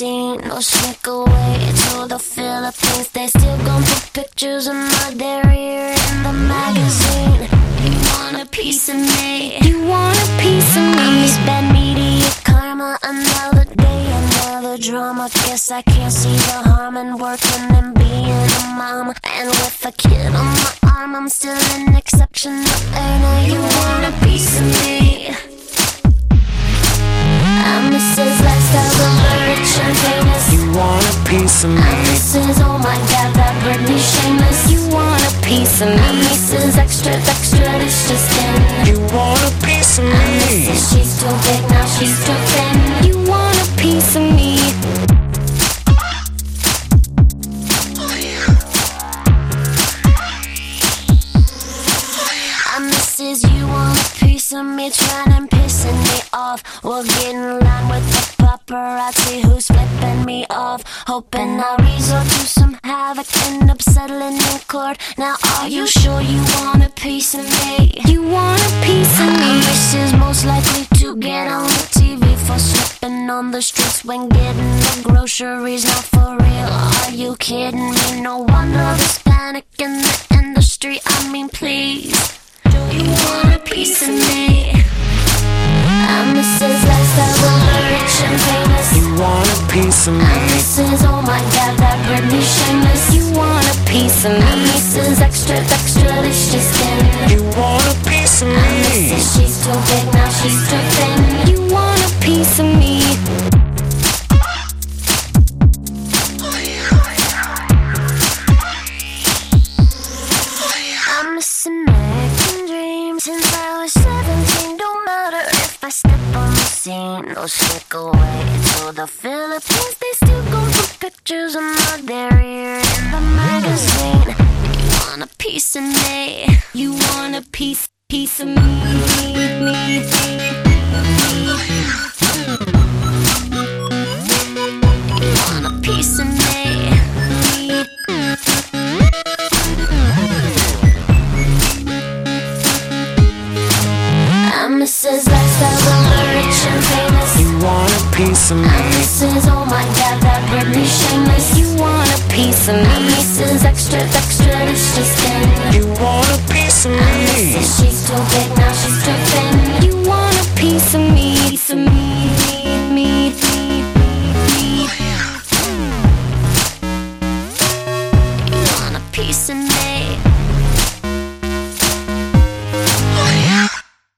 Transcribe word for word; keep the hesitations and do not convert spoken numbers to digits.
magazine or sneak away to the Philippines. They still gon' put pictures of my derriere in the magazine. You want a piece of me? You want a piece of me? I'm this bad media karma. Another day, another drama. Guess I can't see the harm in working and being a mom. And with a kid on my arm, I'm still an exceptional earner. You want a piece of me? I'm Missus Lifestyle, the rich and famous. You want a piece of me? I'm Missus Oh my God, that Britney Shameless. You want a piece of me? I'm Missus Extra, extra, delicious skin. You want a piece of I'm me? Missus She's too big, now she's too thin. You want a piece of me? I'm Missus You want a piece of me? Trying and pissing me off. We'll get in line with the paparazzi who's flipping me off. Hoping I'll resort to some havoc, end up settling in court. Now are you sure you want a piece of me? You want a piece of me? Missus Most likely to get on the T V for slipping on the streets when getting the groceries. Not for real, are you kidding me? No wonder there's panic in the industry. I mean, please, do you want a piece of me? I'm Missus Lifestyle, the rich and famous. You want a piece of I'm me? Missus Oh my God, that Britney Shameless. You want a piece of me? I'm Missus Extra, extra, delicious skin. You want a piece of I'm me? Missus She's too big, now she's too thin. You want a piece of me? I'm Miss American Dream since I was seventeen. Don't matter if I step on the scene or sneak away to the Philippines. They still gon' put pictures of my derriere in the magazine. You want a piece of me? You want a piece, piece of me? me, me, me. You want a piece of me? I'm Missus Lifestyle, the rich and famous. You want a piece of I'm me? Missus Oh my God, that Britney Shameless. You want a piece of me? I'm Missus Extra, extra, delicious skin. You want a piece of I'm me? Missus She's too big, now she's too thin. You want a piece of me? Piece of me, me, me, me, me. You want a piece of me?